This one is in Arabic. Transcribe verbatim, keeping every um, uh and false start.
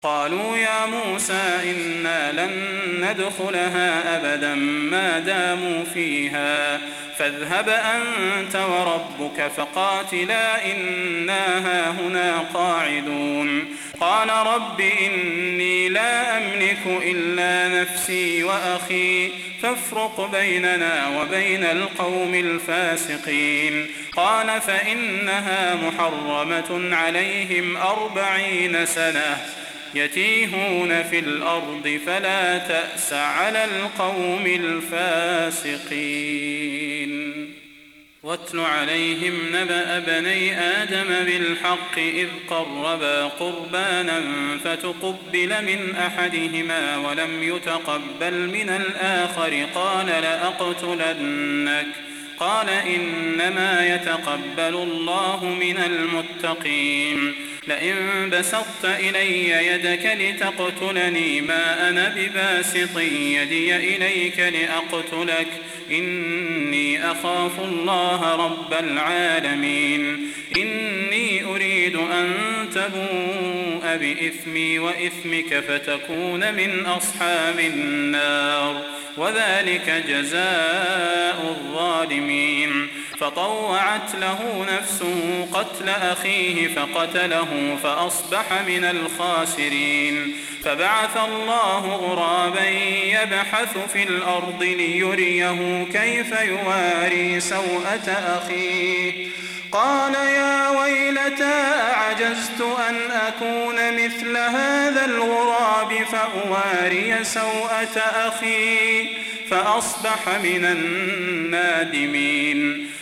قالوا يا موسى إنا لن ندخلها أبدا ما داموا فيها فاذهب أنت وربك فقاتلا إنا هاهنا قاعدون قال رب إني لا أملك إلا نفسي وأخي فافرق بيننا وبين القوم الفاسقين قال فإنها محرمة عليهم أربعين سنة يتيهون في الأرض فلا تأس على القوم الفاسقين واتل عليهم نبأ بني آدم بالحق إذ قربا قربانا فتقبل من أحدهما ولم يتقبل من الآخر قال لأقتلنك قال إنما يتقبل الله من المتقين لئن بسطت إلي يدك لتقتلني ما أنا بباسط يدي إليك لأقتلك إني أخاف الله رب العالمين إني أريد أن تبوء بإثمي وإثمك فتكون من أصحاب النار وذلك جزاء الظالمين فطوعت له نفسه قتل أخيه فقتله فأصبح من الخاسرين فبعث الله غرابا يبحث في الأرض ليريه كيف يواري سوءة أخيه قال يا ويلتى أعجزت أن أكون مثل هذا الغراب فأواري سوءة أخي فأصبح من النادمين